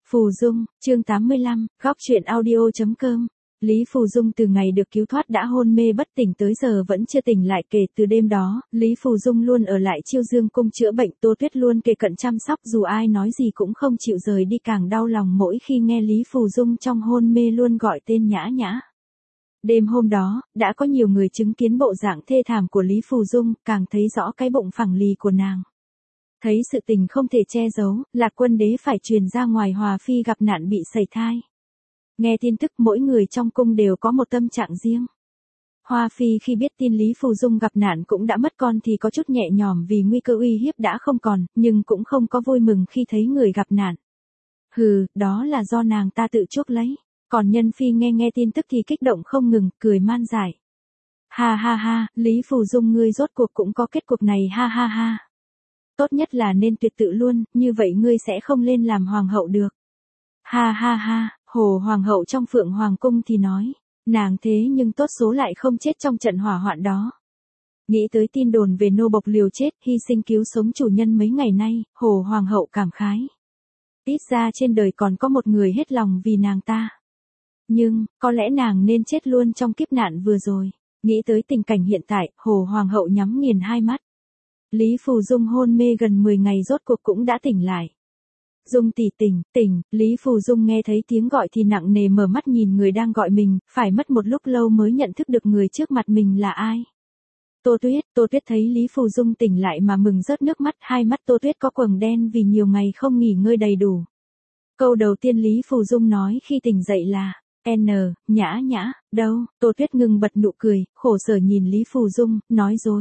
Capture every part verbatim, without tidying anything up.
Phù Dung, chương tám mươi lăm, góc truyện audio.com. Lý Phù Dung từ ngày được cứu thoát đã hôn mê bất tỉnh tới giờ vẫn chưa tỉnh lại. Kể từ đêm đó, Lý Phù Dung luôn ở lại Chiêu Dương cung chữa bệnh. Tô Tuyết luôn kề cận chăm sóc, dù ai nói gì cũng không chịu rời đi. Càng đau lòng mỗi khi nghe Lý Phù Dung trong hôn mê luôn gọi tên Nhã Nhã. Đêm hôm đó, đã có nhiều người chứng kiến bộ dạng thê thảm của Lý Phù Dung, càng thấy rõ cái bụng phẳng lì của nàng. Thấy sự tình không thể che giấu, Lạc Quân Đế phải truyền ra ngoài Hòa Phi gặp nạn bị sẩy thai. Nghe tin tức mỗi người trong cung đều có một tâm trạng riêng. Hoa Phi khi biết tin Lý Phù Dung gặp nạn cũng đã mất con thì có chút nhẹ nhõm vì nguy cơ uy hiếp đã không còn, nhưng cũng không có vui mừng khi thấy người gặp nạn. Hừ, đó là do nàng ta tự chuốc lấy. Còn Nhân Phi nghe nghe tin tức thì kích động không ngừng, cười man dại. Ha ha ha, Lý Phù Dung ngươi rốt cuộc cũng có kết cục này, ha ha ha. Tốt nhất là nên tuyệt tự luôn, như vậy ngươi sẽ không lên làm hoàng hậu được. Ha ha ha, Hồ hoàng hậu trong Phượng Hoàng cung thì nói, nàng thế nhưng tốt số lại không chết trong trận hỏa hoạn đó. Nghĩ tới tin đồn về nô bộc liều chết, hy sinh cứu sống chủ nhân mấy ngày nay, Hồ hoàng hậu cảm khái. Ít ra trên đời còn có một người hết lòng vì nàng ta. Nhưng, có lẽ nàng nên chết luôn trong kiếp nạn vừa rồi. Nghĩ tới tình cảnh hiện tại, Hồ hoàng hậu nhắm nghiền hai mắt. Lý Phù Dung hôn mê gần mười ngày rốt cuộc cũng đã tỉnh lại. Dung tỷ tỉnh, tỉnh, Lý Phù Dung nghe thấy tiếng gọi thì nặng nề mở mắt nhìn người đang gọi mình, phải mất một lúc lâu mới nhận thức được người trước mặt mình là ai. Tô Tuyết, Tô Tuyết thấy Lý Phù Dung tỉnh lại mà mừng rớt nước mắt, hai mắt Tô Tuyết có quầng đen vì nhiều ngày không nghỉ ngơi đầy đủ. Câu đầu tiên Lý Phù Dung nói khi tỉnh dậy là, N, Nhã Nhã, đâu, Tô Tuyết ngừng bật nụ cười, khổ sở nhìn Lý Phù Dung, nói dối.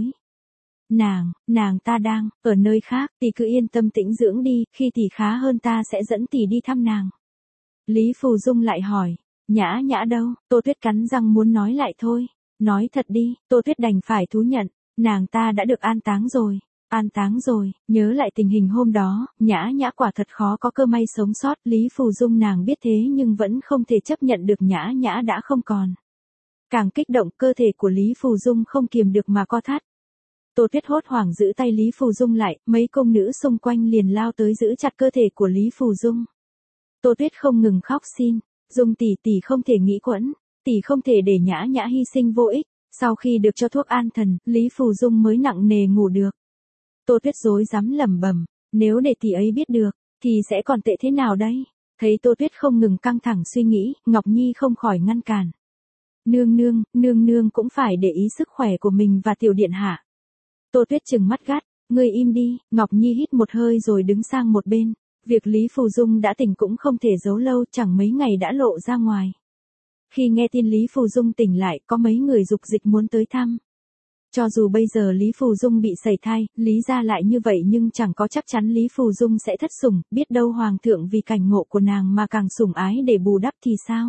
Nàng, nàng ta đang, ở nơi khác, tỷ cứ yên tâm tĩnh dưỡng đi, khi tỷ khá hơn ta sẽ dẫn tỷ đi thăm nàng. Lý Phù Dung lại hỏi, Nhã Nhã đâu, Tô Tuyết cắn răng muốn nói lại thôi, nói thật đi, Tô Tuyết đành phải thú nhận, nàng ta đã được an táng rồi, an táng rồi, nhớ lại tình hình hôm đó, Nhã Nhã quả thật khó có cơ may sống sót, Lý Phù Dung nàng biết thế nhưng vẫn không thể chấp nhận được Nhã Nhã đã không còn. Càng kích động cơ thể của Lý Phù Dung không kiềm được mà co thắt. Tô Tuyết hốt hoảng giữ tay Lý Phù Dung lại, mấy công nữ xung quanh liền lao tới giữ chặt cơ thể của Lý Phù Dung. Tô Tuyết không ngừng khóc xin, Dung tỷ tỷ không thể nghĩ quẫn, tỷ không thể để Nhã Nhã hy sinh vô ích. Sau khi được cho thuốc an thần, Lý Phù Dung mới nặng nề ngủ được. Tô Tuyết rối rắm lẩm bẩm, nếu để tỷ ấy biết được, thì sẽ còn tệ thế nào đây? Thấy Tô Tuyết không ngừng căng thẳng suy nghĩ, Ngọc Nhi không khỏi ngăn cản. Nương nương, nương nương cũng phải để ý sức khỏe của mình và tiểu điện hạ. Tô Tuyết trừng mắt gắt, ngươi im đi, Ngọc Nhi hít một hơi rồi đứng sang một bên. Việc Lý Phù Dung đã tỉnh cũng không thể giấu lâu, chẳng mấy ngày đã lộ ra ngoài. Khi nghe tin Lý Phù Dung tỉnh lại, có mấy người dục dịch muốn tới thăm. Cho dù bây giờ Lý Phù Dung bị sẩy thai, Lý gia lại như vậy nhưng chẳng có chắc chắn Lý Phù Dung sẽ thất sủng, biết đâu Hoàng thượng vì cảnh ngộ của nàng mà càng sủng ái để bù đắp thì sao?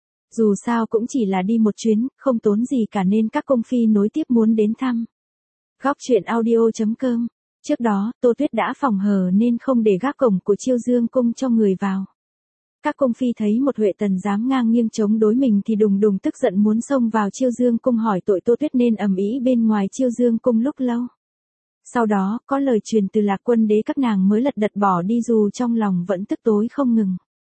Dù sao cũng chỉ là đi một chuyến, không tốn gì cả nên các cung phi nối tiếp muốn đến thăm. Góc truyện audio.com. Trước đó, Tô Tuyết đã phòng hờ nên không để gác cổng của Chiêu Dương cung cho người vào. Các cung phi thấy một Huệ tần dám ngang nghiêng chống đối mình thì đùng đùng tức giận muốn xông vào Chiêu Dương cung hỏi tội Tô Tuyết nên ầm ĩ bên ngoài Chiêu Dương cung lúc lâu. Sau đó, có lời truyền từ Lạc Quân Đế các nàng mới lật đật bỏ đi dù trong lòng vẫn tức tối không ngừng.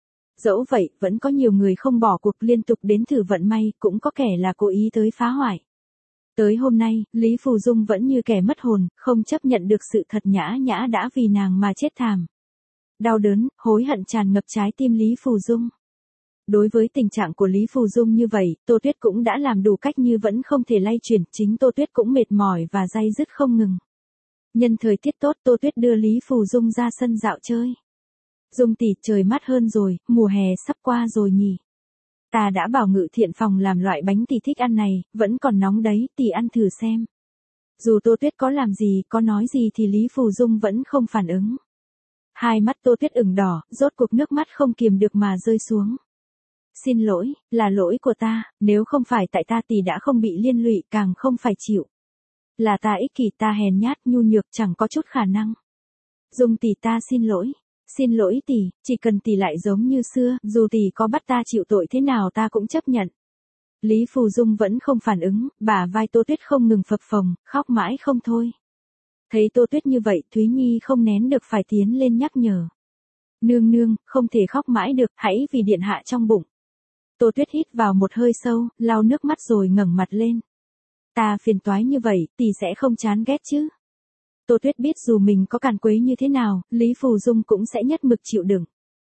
Dẫu vậy, vẫn có nhiều người không bỏ cuộc liên tục đến thử vận may, cũng có kẻ là cố ý tới phá hoại. Tới hôm nay, Lý Phù Dung vẫn như kẻ mất hồn, không chấp nhận được sự thật Nhã Nhã đã vì nàng mà chết thảm. Đau đớn, hối hận tràn ngập trái tim Lý Phù Dung. Đối với tình trạng của Lý Phù Dung như vậy, Tô Tuyết cũng đã làm đủ cách như vẫn không thể lay chuyển, chính Tô Tuyết cũng mệt mỏi và day dứt không ngừng. Nhân thời tiết tốt, Tô Tuyết đưa Lý Phù Dung ra sân dạo chơi. Dung tỷ, trời mát hơn rồi, mùa hè sắp qua rồi nhỉ. Ta đã bảo Ngự Thiện phòng làm loại bánh tỷ thích ăn này, vẫn còn nóng đấy, tỷ ăn thử xem. Dù Tô Tuyết có làm gì, có nói gì thì Lý Phù Dung vẫn không phản ứng. Hai mắt Tô Tuyết ửng đỏ, rốt cuộc nước mắt không kiềm được mà rơi xuống. Xin lỗi, là lỗi của ta, nếu không phải tại ta tỷ đã không bị liên lụy, càng không phải chịu. Là ta ích kỷ, ta hèn nhát nhu nhược chẳng có chút khả năng. Dung tỷ, ta xin lỗi. Xin lỗi tỷ, chỉ cần tỷ lại giống như xưa, dù tỷ có bắt ta chịu tội thế nào ta cũng chấp nhận. Lý Phù Dung vẫn không phản ứng, bả vai Tô Tuyết không ngừng phập phồng, khóc mãi không thôi. Thấy Tô Tuyết như vậy, Thúy Nhi không nén được phải tiến lên nhắc nhở. Nương nương, không thể khóc mãi được, hãy vì điện hạ trong bụng. Tô Tuyết hít vào một hơi sâu, lau nước mắt rồi ngẩng mặt lên. Ta phiền toái như vậy, tỷ sẽ không chán ghét chứ? Tô Tuyết biết dù mình có càn quấy như thế nào, Lý Phù Dung cũng sẽ nhất mực chịu đựng.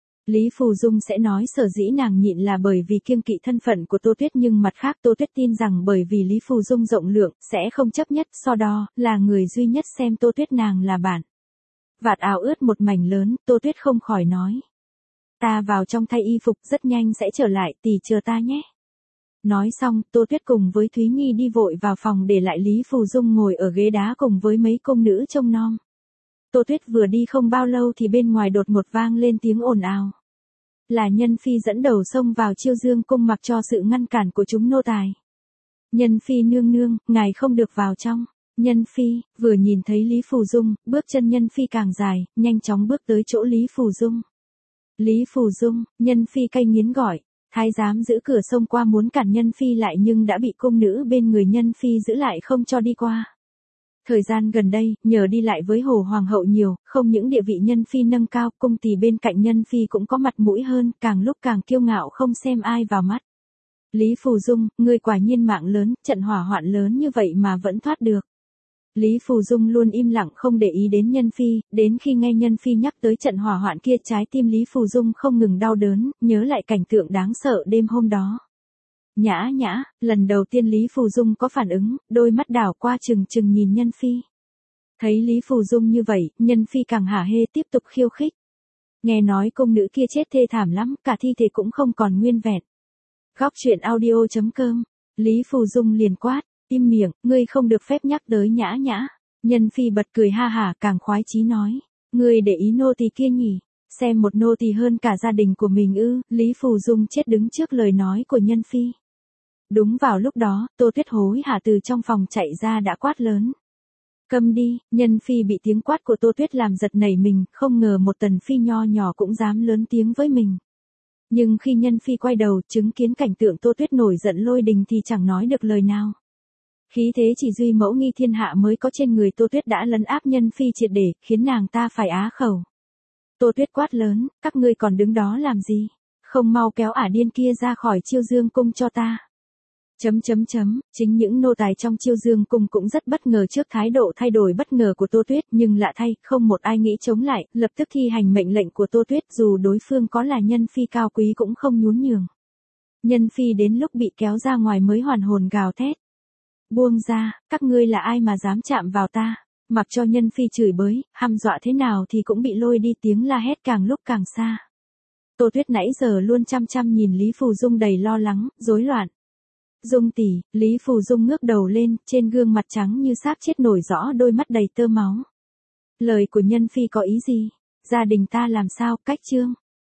Lý Phù Dung sẽ nói sở dĩ nàng nhịn là bởi vì kiêng kỵ thân phận của Tô Tuyết, nhưng mặt khác Tô Tuyết tin rằng bởi vì Lý Phù Dung rộng lượng, sẽ không chấp nhất, so đo, là người duy nhất xem Tô Tuyết nàng là bạn. Vạt áo ướt một mảnh lớn, Tô Tuyết không khỏi nói. Ta vào trong thay y phục, rất nhanh sẽ trở lại, tỷ chờ ta nhé. Nói xong, Tô Tuyết cùng với Thúy Nhi đi vội vào phòng để lại Lý Phù Dung ngồi ở ghế đá cùng với mấy công nữ trông nom. Tô Tuyết vừa đi không bao lâu thì bên ngoài đột ngột vang lên tiếng ồn ào. Là Nhân Phi dẫn đầu xông vào Chiêu Dương cung mặc cho sự ngăn cản của chúng nô tài. Nhân Phi nương nương, ngài không được vào trong. Nhân Phi, vừa nhìn thấy Lý Phù Dung, bước chân Nhân Phi càng dài, nhanh chóng bước tới chỗ Lý Phù Dung. Lý Phù Dung, Nhân Phi cay nghiến gọi. Thái giám giữ cửa xông qua muốn cản Nhân Phi lại nhưng đã bị cung nữ bên người Nhân Phi giữ lại không cho đi qua. Thời gian gần đây, nhờ đi lại với Hồ Hoàng hậu nhiều, không những địa vị Nhân Phi nâng cao, cung tỳ bên cạnh Nhân Phi cũng có mặt mũi hơn, càng lúc càng kiêu ngạo không xem ai vào mắt. Lý Phù Dung, ngươi quả nhiên mạng lớn, trận hỏa hoạn lớn như vậy mà vẫn thoát được. Lý Phù Dung luôn im lặng không để ý đến Nhân Phi, đến khi nghe Nhân Phi nhắc tới trận hỏa hoạn kia trái tim Lý Phù Dung không ngừng đau đớn, nhớ lại cảnh tượng đáng sợ đêm hôm đó. Nhã nhã, lần đầu tiên Lý Phù Dung có phản ứng, đôi mắt đảo qua chừng chừng nhìn Nhân Phi. Thấy Lý Phù Dung như vậy, Nhân Phi càng hả hê tiếp tục khiêu khích. Nghe nói công nữ kia chết thê thảm lắm, cả thi thể cũng không còn nguyên vẹn. Góc truyện audio chấm com, Lý Phù Dung liền quát, im miệng, ngươi không được phép nhắc tới nhã nhã. Nhân Phi bật cười ha hả càng khoái chí nói, ngươi để ý nô tỳ kia nhỉ, xem một nô tỳ hơn cả gia đình của mình ư? Lý Phù Dung chết đứng trước lời nói của Nhân Phi. Đúng vào lúc đó, Tô Tuyết hối hả từ trong phòng chạy ra đã quát lớn. Câm đi, Nhân Phi bị tiếng quát của Tô Tuyết làm giật nảy mình, không ngờ một tần phi nho nhỏ cũng dám lớn tiếng với mình. Nhưng khi Nhân Phi quay đầu chứng kiến cảnh tượng Tô Tuyết nổi giận lôi đình thì chẳng nói được lời nào. Khí thế chỉ duy mẫu nghi thiên hạ mới có trên người Tô Tuyết đã lấn áp Nhân Phi triệt để, khiến nàng ta phải á khẩu. Tô Tuyết quát lớn, các ngươi còn đứng đó làm gì? Không mau kéo ả điên kia ra khỏi Chiêu Dương cung cho ta. Chấm chấm chấm, chính những nô tài trong Chiêu Dương cung cũng rất bất ngờ trước thái độ thay đổi bất ngờ của Tô Tuyết, nhưng lạ thay, không một ai nghĩ chống lại, lập tức thi hành mệnh lệnh của Tô Tuyết, dù đối phương có là Nhân Phi cao quý cũng không nhún nhường. Nhân Phi đến lúc bị kéo ra ngoài mới hoàn hồn gào thét. Buông ra, các ngươi là ai mà dám chạm vào ta? Mặc cho Nhân Phi chửi bới, hăm dọa thế nào thì cũng bị lôi đi, tiếng la hét càng lúc càng xa. Tô Tuyết nãy giờ luôn chăm chăm nhìn Lý Phù Dung đầy lo lắng, rối loạn. Dung tỷ, Lý Phù Dung ngước đầu lên, trên gương mặt trắng như xác chết nổi rõ đôi mắt đầy tơ máu. Lời của Nhân Phi có ý gì? Gia đình ta làm sao, cách chương?